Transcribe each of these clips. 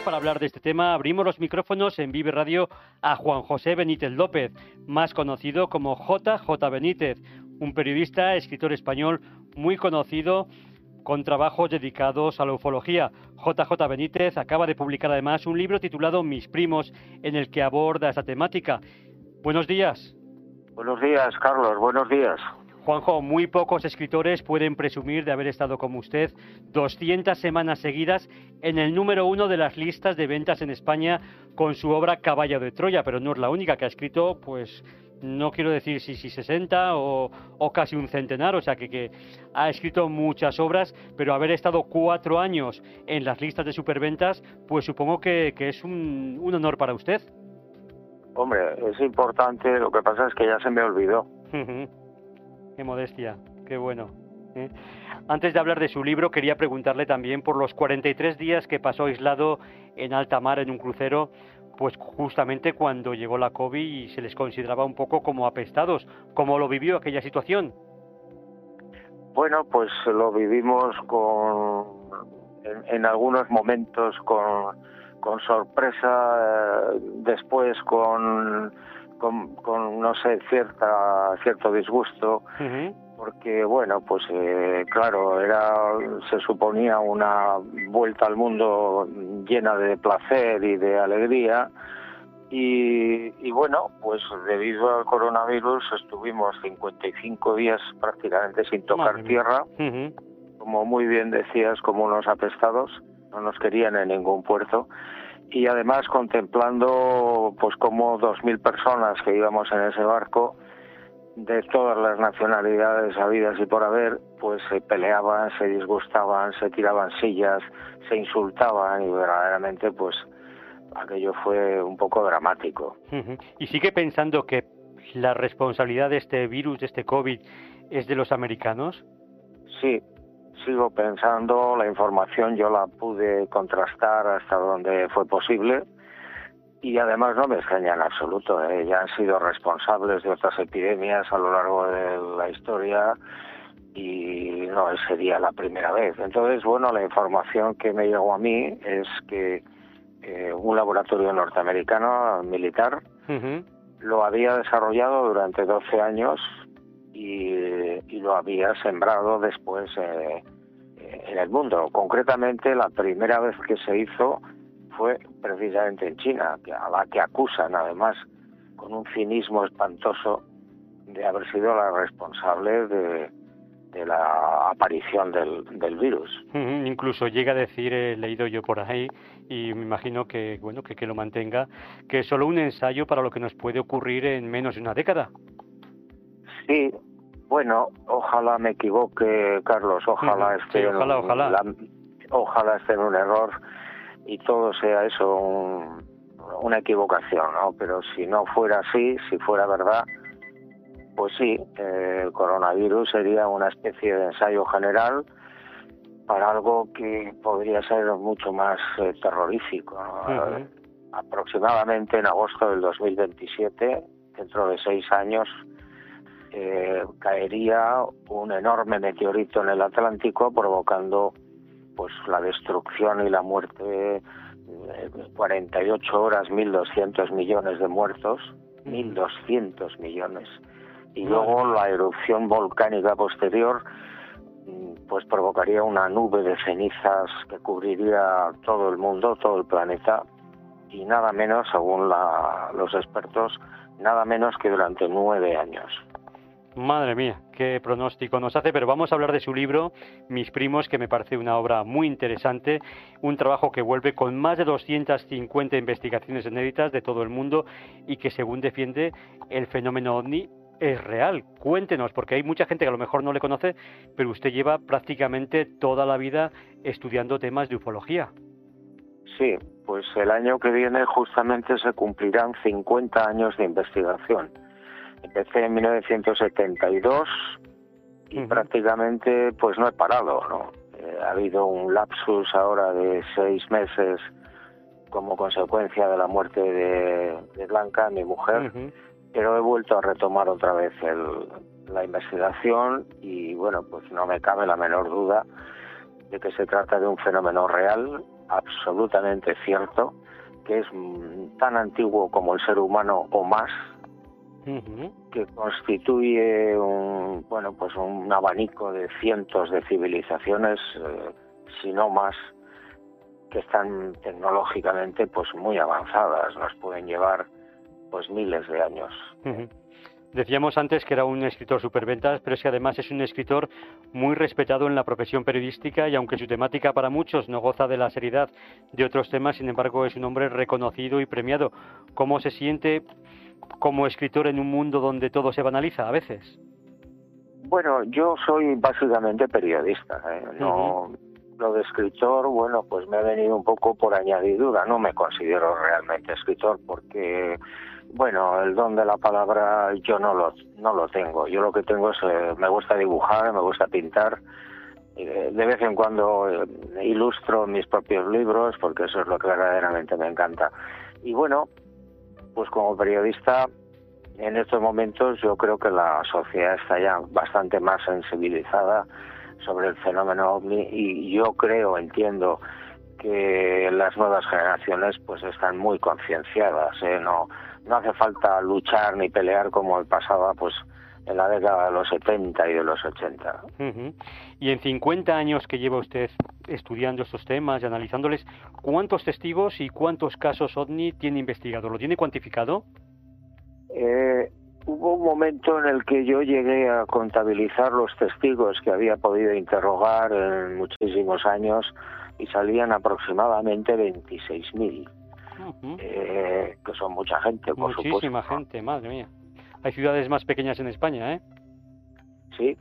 para hablar de este tema abrimos los micrófonos en Vive Radio a Juan José Benítez López, más conocido como JJ Benítez, un periodista, escritor español muy conocido con trabajos dedicados a la ufología. JJ Benítez acaba de publicar además un libro titulado Mis primos, en el que aborda esta temática. Buenos días. Buenos días, Carlos, buenos días. Juanjo, muy pocos escritores pueden presumir de haber estado como usted 200 semanas seguidas en el número 1 de las listas de ventas en España con su obra Caballo de Troya, pero no es la única que ha escrito, pues no quiero decir si 60 o casi un centenar, o sea que ha escrito muchas obras, pero haber estado 4 años en las listas de superventas, pues supongo que es un honor para usted. Hombre, es importante, lo que pasa es que ya se me olvidó. Qué modestia, qué bueno. Antes de hablar de su libro, quería preguntarle también por los 43 días que pasó aislado en alta mar en un crucero, pues justamente cuando llegó la COVID y se les consideraba un poco como apestados. ¿Cómo lo vivió aquella situación? Bueno, pues lo vivimos en algunos momentos con sorpresa, después con no sé, cierto disgusto, porque bueno, pues claro, se suponía una vuelta al mundo llena de placer y de alegría, y bueno, pues debido al coronavirus estuvimos 55 días prácticamente sin tocar tierra, como muy bien decías, como unos apestados, no nos querían en ningún puerto. Y además contemplando pues como 2.000 personas que íbamos en ese barco, de todas las nacionalidades habidas y por haber, pues se peleaban, se disgustaban, se tiraban sillas, se insultaban, y verdaderamente pues aquello fue un poco dramático. ¿Y sigue pensando que la responsabilidad de este virus, de este COVID, es de los americanos? Sí. Sigo pensando, la información yo la pude contrastar hasta donde fue posible y además no me extraña en absoluto, ya han sido responsables de otras epidemias a lo largo de la historia y no sería la primera vez. Entonces, bueno, la información que me llegó a mí es que un laboratorio norteamericano militar lo había desarrollado durante 12 años y lo había sembrado después en el mundo. Concretamente, la primera vez que se hizo fue precisamente en China, a la que acusan además con un cinismo espantoso de haber sido la responsable de la aparición del virus. Incluso llega a decir, he leído yo por ahí, y me imagino que bueno que lo mantenga, que es solo un ensayo para lo que nos puede ocurrir en menos de una década. Sí, bueno, ojalá me equivoque, Carlos, ojalá esté ojalá esté en un error y todo sea eso una equivocación, ¿no? Pero si no fuera así, si fuera verdad, pues sí, el coronavirus sería una especie de ensayo general para algo que podría ser mucho más terrorífico, ¿no? Aproximadamente en agosto del 2027, dentro de 6 años, caería un enorme meteorito en el Atlántico, provocando pues la destrucción y la muerte, 48 horas, 1.200 millones de muertos, 1.200 millones, y luego la erupción volcánica posterior pues provocaría una nube de cenizas que cubriría todo el mundo, todo el planeta, y nada menos, según los expertos, nada menos que durante 9 años. Madre mía, qué pronóstico nos hace, pero vamos a hablar de su libro, Mis primos, que me parece una obra muy interesante, un trabajo que vuelve con más de 250 investigaciones inéditas de todo el mundo y que, según defiende, el fenómeno OVNI es real. Cuéntenos, porque hay mucha gente que a lo mejor no le conoce, pero usted lleva prácticamente toda la vida estudiando temas de ufología. Sí, pues el año que viene justamente se cumplirán 50 años de investigación. Empecé en 1972 y prácticamente pues no he parado, ¿no? Ha habido un lapsus ahora de 6 meses como consecuencia de la muerte de Blanca, mi mujer, pero he vuelto a retomar otra vez la investigación y bueno, pues no me cabe la menor duda de que se trata de un fenómeno real absolutamente cierto, que es tan antiguo como el ser humano o más, que constituye un abanico de cientos de civilizaciones, si no más, que están tecnológicamente pues muy avanzadas, nos pueden llevar pues miles de años. Decíamos antes que era un escritor superventas, pero es que además es un escritor muy respetado en la profesión periodística, y aunque su temática para muchos no goza de la seriedad de otros temas, sin embargo es un hombre reconocido y premiado. ¿Cómo se siente como escritor en un mundo donde todo se banaliza a veces? Bueno, yo soy básicamente periodista, no. Lo de escritor, bueno, pues me ha venido un poco por añadidura. No me considero realmente escritor porque, bueno, el don de la palabra yo no lo tengo. Yo lo que tengo es, me gusta dibujar, me gusta pintar. De vez en cuando ilustro mis propios libros porque eso es lo que verdaderamente me encanta. Y bueno, pues como periodista, en estos momentos yo creo que la sociedad está ya bastante más sensibilizada sobre el fenómeno OVNI, y yo entiendo que las nuevas generaciones pues están muy concienciadas, no hace falta luchar ni pelear como pasaba pues en la década de los 70 y de los 80. Y en 50 años que lleva usted estudiando estos temas y analizándoles, ¿cuántos testigos y cuántos casos OVNI tiene investigado? ¿Lo tiene cuantificado? Hubo un momento en el que yo llegué a contabilizar los testigos que había podido interrogar en muchísimos años y salían aproximadamente 26.000, que son mucha gente, por supuesto. Muchísima gente, madre mía. Hay ciudades más pequeñas en España, ¿eh? Sí.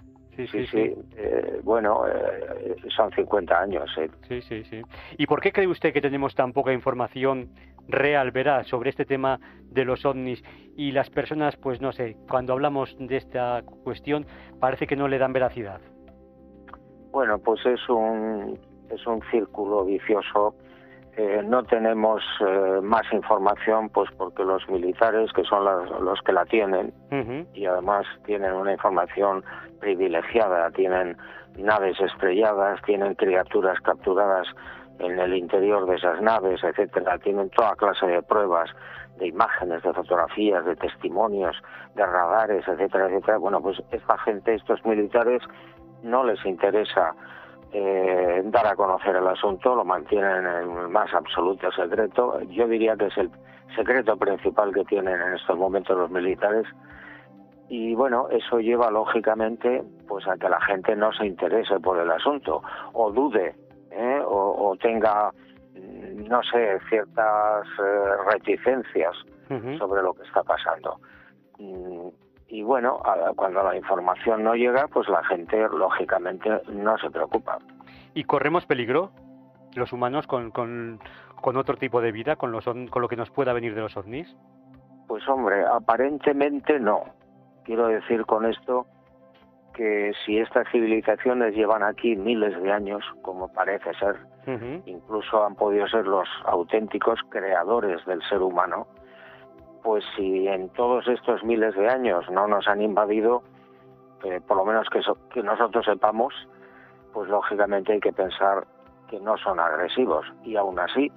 Son 50 años. Sí. ¿Y por qué cree usted que tenemos tan poca información real, veraz, sobre este tema de los ovnis? Y las personas, pues no sé, cuando hablamos de esta cuestión, parece que no le dan veracidad. Bueno, pues es un círculo vicioso. No tenemos más información, pues porque los militares, que son los que la tienen, y además tienen una información privilegiada, tienen naves estrelladas, tienen criaturas capturadas en el interior de esas naves, etcétera, tienen toda clase de pruebas, de imágenes, de fotografías, de testimonios, de radares, etcétera, etcétera. Bueno, pues esta gente, estos militares, no les interesa dar a conocer el asunto, lo mantienen en el más absoluto secreto. Yo diría que es el secreto principal que tienen en estos momentos los militares, y bueno, eso lleva lógicamente pues a que la gente no se interese por el asunto, o dude, o tenga, no sé, ciertas reticencias sobre lo que está pasando. Y bueno, cuando la información no llega, pues la gente lógicamente no se preocupa. ¿Y corremos peligro los humanos con otro tipo de vida, con lo que nos pueda venir de los ovnis? Pues hombre, aparentemente no. Quiero decir con esto que si estas civilizaciones llevan aquí miles de años, como parece ser, incluso han podido ser los auténticos creadores del ser humano, pues si en todos estos miles de años no nos han invadido, por lo menos que nosotros sepamos, pues lógicamente hay que pensar que no son agresivos. Y aún así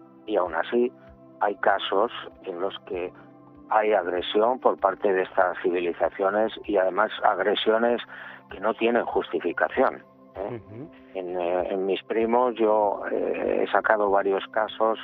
hay casos en los que hay agresión por parte de estas civilizaciones, y además agresiones que no tienen justificación. En mis primos yo he sacado varios casos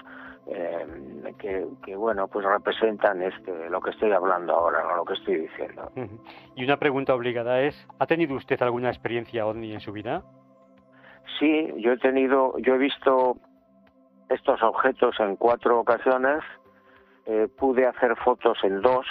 que bueno, pues representan lo que estoy hablando ahora, no lo que estoy diciendo. Y una pregunta obligada es, ¿ha tenido usted alguna experiencia OVNI en su vida? Sí, yo he visto estos objetos en 4 ocasiones, pude hacer fotos en 2,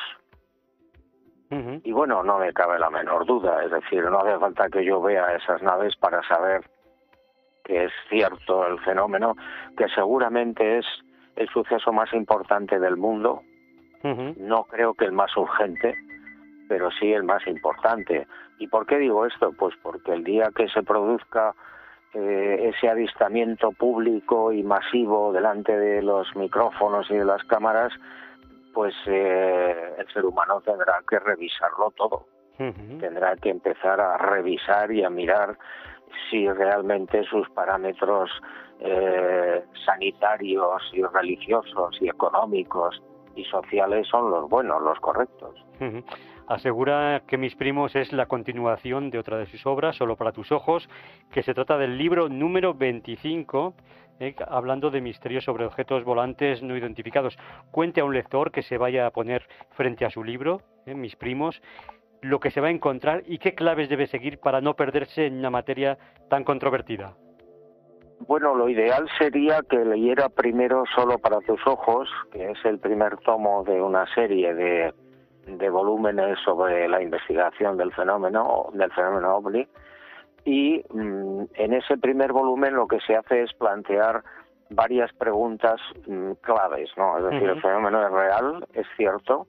y bueno, no me cabe la menor duda, es decir, no hace falta que yo vea esas naves para saber que es cierto el fenómeno, que seguramente es el suceso más importante del mundo. No creo que el más urgente, pero sí el más importante. ¿Y por qué digo esto? Pues porque el día que se produzca ese avistamiento público y masivo delante de los micrófonos y de las cámaras, pues el ser humano tendrá que revisarlo todo. Tendrá que empezar a revisar y a mirar si realmente sus parámetros sanitarios y religiosos y económicos y sociales son los buenos, los correctos. Asegura que Mis primos es la continuación de otra de sus obras, Solo para tus ojos, que se trata del libro número 25, hablando de misterios sobre objetos volantes no identificados. Cuente a un lector que se vaya a poner frente a su libro, Mis primos, lo que se va a encontrar y qué claves debe seguir para no perderse en una materia tan controvertida. Bueno, lo ideal sería que leyera primero Solo para tus ojos, que es el primer tomo de una serie de volúmenes sobre la investigación del fenómeno OVNI, y en ese primer volumen lo que se hace es plantear varias preguntas claves, ¿no? Es decir, el fenómeno es real, es cierto,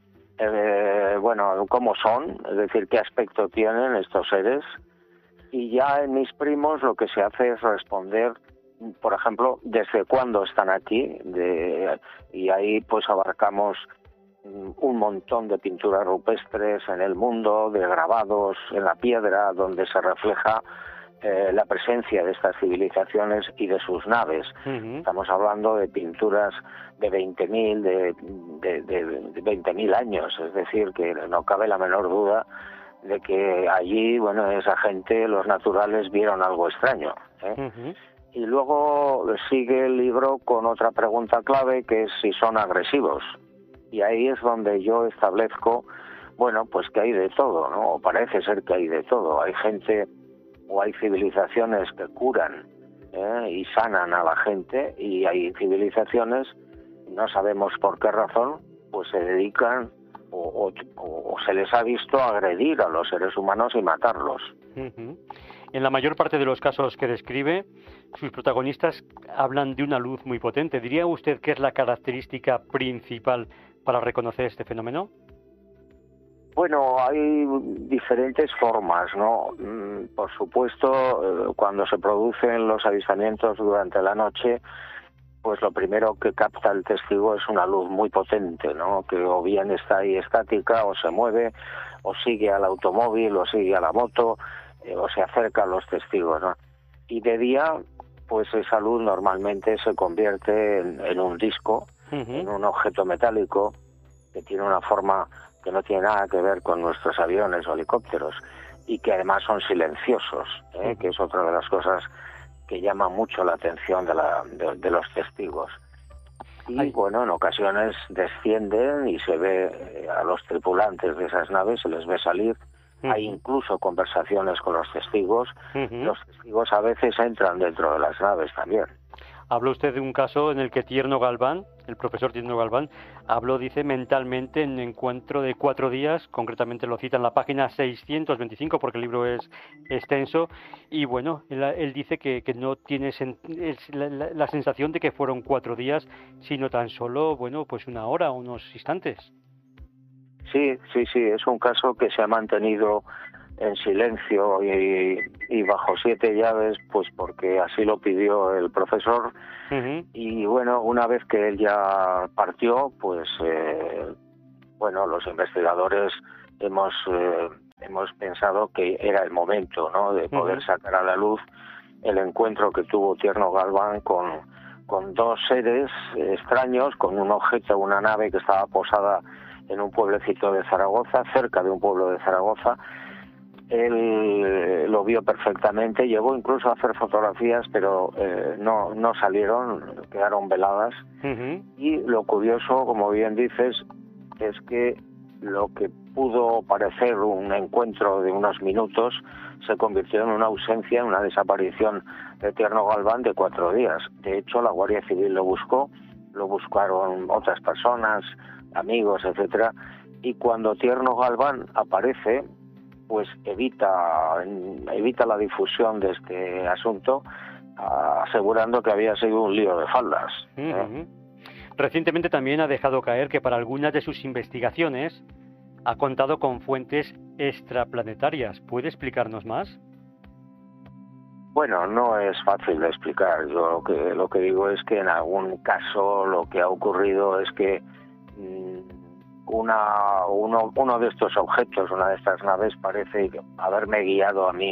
cómo son, es decir, qué aspecto tienen estos seres. Y ya en Mis primos lo que se hace es responder, por ejemplo, desde cuándo están aquí, y ahí pues abarcamos un montón de pinturas rupestres en el mundo, de grabados en la piedra, donde se refleja la presencia de estas civilizaciones y de sus naves. Estamos hablando de pinturas de 20.000, de 20.000 años, es decir, que no cabe la menor duda de que allí, esa gente, los naturales, vieron algo extraño, Y luego sigue el libro con otra pregunta clave, que es si son agresivos. Y ahí es donde yo establezco, pues que hay de todo, ¿no? O parece ser que hay de todo. Hay gente o hay civilizaciones que curan y sanan a la gente, y hay civilizaciones, no sabemos por qué razón, pues se dedican o se les ha visto agredir a los seres humanos y matarlos. En la mayor parte de los casos que describe, sus protagonistas hablan de una luz muy potente. ¿Diría usted que es la característica principal para reconocer este fenómeno? Bueno, hay diferentes formas, ¿no? Por supuesto, cuando se producen los avistamientos durante la noche, pues lo primero que capta el testigo es una luz muy potente, ¿no? Que o bien está ahí estática, o se mueve, o sigue al automóvil, o sigue a la moto, o se acerca a los testigos, ¿no? Y de día, pues esa luz normalmente se convierte en un disco, en un objeto metálico que tiene una forma que no tiene nada que ver con nuestros aviones o helicópteros, y que además son silenciosos, que es otra de las cosas que llama mucho la atención de los testigos. Y en ocasiones descienden y se ve a los tripulantes de esas naves, se les ve salir. Hay incluso conversaciones con los testigos. Los testigos a veces entran dentro de las naves también. Habló usted de un caso en el que Tierno Galván, el profesor Tierno Galván, habló, dice, mentalmente en un encuentro de 4 días, concretamente lo cita en la página 625 porque el libro es extenso, y él dice que no tiene la sensación de que fueron 4 días, sino tan solo, pues 1 hora, unos instantes. Sí, es un caso que se ha mantenido en silencio y bajo 7 llaves, pues porque así lo pidió el profesor. Y una vez que él ya partió, pues los investigadores hemos pensado que era el momento, ¿no?, de poder sacar a la luz el encuentro que tuvo Tierno Galván con 2 seres extraños, con un objeto, una nave que estaba posada en un pueblecito de Zaragoza, cerca de un pueblo de Zaragoza. Él lo vio perfectamente, llegó incluso a hacer fotografías, pero no salieron, quedaron veladas. Y lo curioso, como bien dices, es que lo que pudo parecer un encuentro de unos minutos se convirtió en una ausencia, en una desaparición de Tierno Galván de 4 días. De hecho, la Guardia Civil lo buscó, lo buscaron otras personas, amigos, etcétera, y cuando Tierno Galván aparece, pues evita la difusión de este asunto, asegurando que había sido un lío de faldas. Recientemente también ha dejado caer que para algunas de sus investigaciones ha contado con fuentes extraplanetarias. ¿Puede explicarnos más? Bueno, no es fácil de explicar. Yo lo que digo es que en algún caso lo que ha ocurrido es que uno de estos objetos, una de estas naves, parece haberme guiado a mí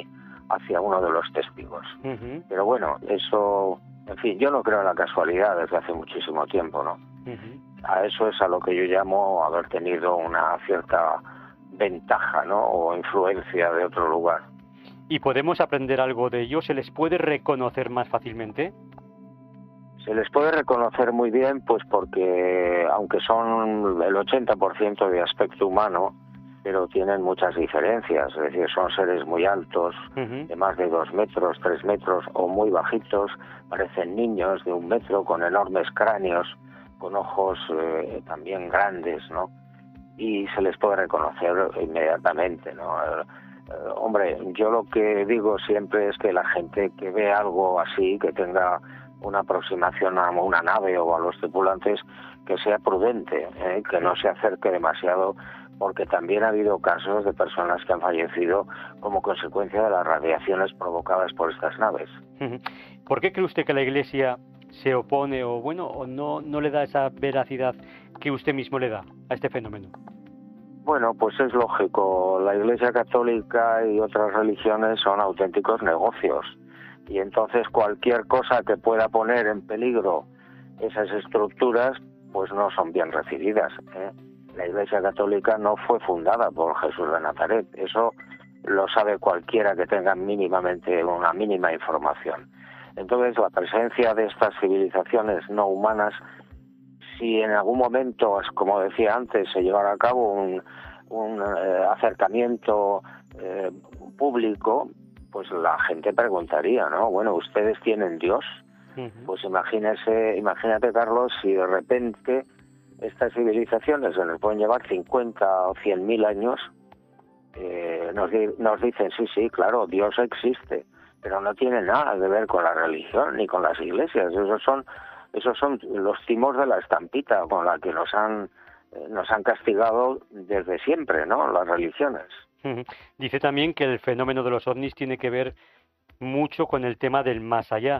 hacia uno de los testigos. Pero bueno, eso, en fin, yo no creo en la casualidad desde hace muchísimo tiempo, ¿no? A eso es a lo que yo llamo haber tenido una cierta ventaja, ¿no? O influencia de otro lugar. ¿Y podemos aprender algo de ellos? ¿Se les puede reconocer más fácilmente? Se les puede reconocer muy bien, pues porque aunque son el 80% de aspecto humano, pero tienen muchas diferencias, es decir, son seres muy altos, de más de 2 metros, 3 metros, o muy bajitos, parecen niños de 1 metro, con enormes cráneos, con ojos también grandes, ¿no? Y se les puede reconocer inmediatamente, ¿no? Hombre, yo lo que digo siempre es que la gente que ve algo así, que tenga una aproximación a una nave o a los tripulantes, que sea prudente, que no se acerque demasiado, porque también ha habido casos de personas que han fallecido como consecuencia de las radiaciones provocadas por estas naves. ¿Por qué cree usted que la Iglesia se opone o no le da esa veracidad que usted mismo le da a este fenómeno? Bueno, pues es lógico. La Iglesia Católica y otras religiones son auténticos negocios. Y entonces cualquier cosa que pueda poner en peligro esas estructuras, pues no son bien recibidas, La Iglesia Católica no fue fundada por Jesús de Nazaret. Eso lo sabe cualquiera que tenga mínimamente una mínima información. Entonces, la presencia de estas civilizaciones no humanas, si en algún momento, como decía antes, se llevara a cabo un acercamiento público, pues la gente preguntaría, ¿no? Bueno, ¿ustedes tienen Dios? Pues imagínate, Carlos, si de repente estas civilizaciones que nos pueden llevar 50 o 100.000 años, nos dicen, sí, claro, Dios existe, pero no tiene nada que ver con la religión ni con las iglesias. Esos son los timos de la estampita con la que nos han castigado desde siempre, ¿no? Las religiones. Dice también que el fenómeno de los ovnis tiene que ver mucho con el tema del más allá.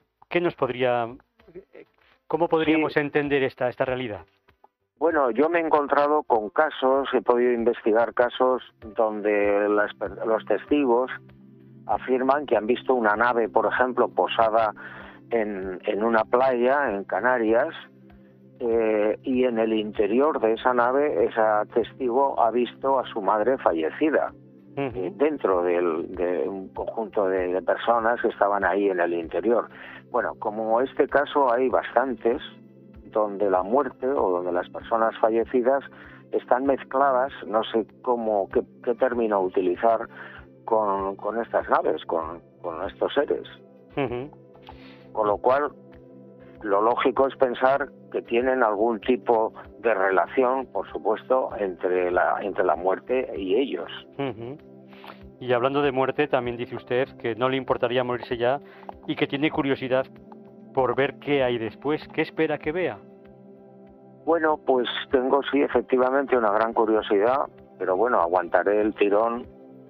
¿Cómo podríamos entender esta realidad? Bueno, yo me he encontrado con casos, he podido investigar casos donde los testigos afirman que han visto una nave, por ejemplo, posada en una playa en Canarias, y en el interior de esa nave, ese testigo ha visto a su madre fallecida, dentro de un conjunto de personas que estaban ahí en el interior. Bueno, como este caso hay bastantes, donde la muerte o donde las personas fallecidas están mezcladas, no sé qué término utilizar con estas naves, con estos seres. Con lo cual, lo lógico es pensar que tienen algún tipo de relación, por supuesto, entre la muerte y ellos. Y hablando de muerte, también dice usted que no le importaría morirse ya y que tiene curiosidad por ver qué hay después. ¿Qué espera que vea? Bueno, pues tengo sí efectivamente una gran curiosidad, pero bueno, aguantaré el tirón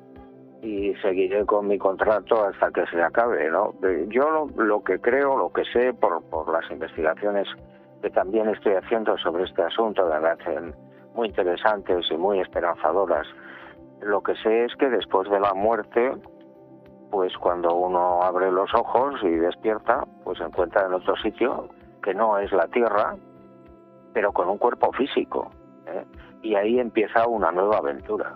y seguiré con mi contrato hasta que se acabe, ¿no? Yo lo que creo, lo que sé por las investigaciones que también estoy haciendo sobre este asunto, que me parecen muy interesantes y muy esperanzadoras, lo que sé es que después de la muerte, pues cuando uno abre los ojos y despierta, pues se encuentra en otro sitio que no es la Tierra, pero con un cuerpo físico, y ahí empieza una nueva aventura.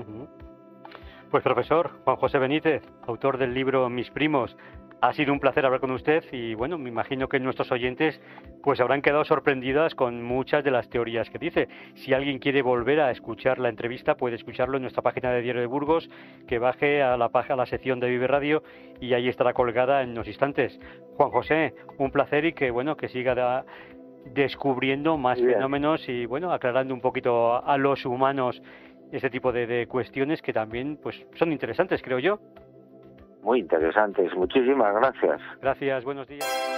Pues profesor Juan José Benítez, autor del libro Mis primos, ha sido un placer hablar con usted y bueno, me imagino que nuestros oyentes pues habrán quedado sorprendidas con muchas de las teorías que dice. Si alguien quiere volver a escuchar la entrevista, puede escucharlo en nuestra página de Diario de Burgos, que baje a la sección de Vive Radio y ahí estará colgada en unos instantes. Juan José, un placer y que bueno, que siga descubriendo más fenómenos y bueno, aclarando un poquito a los humanos este tipo de cuestiones que también pues son interesantes, creo yo. Muy interesantes. Muchísimas gracias. Gracias, buenos días.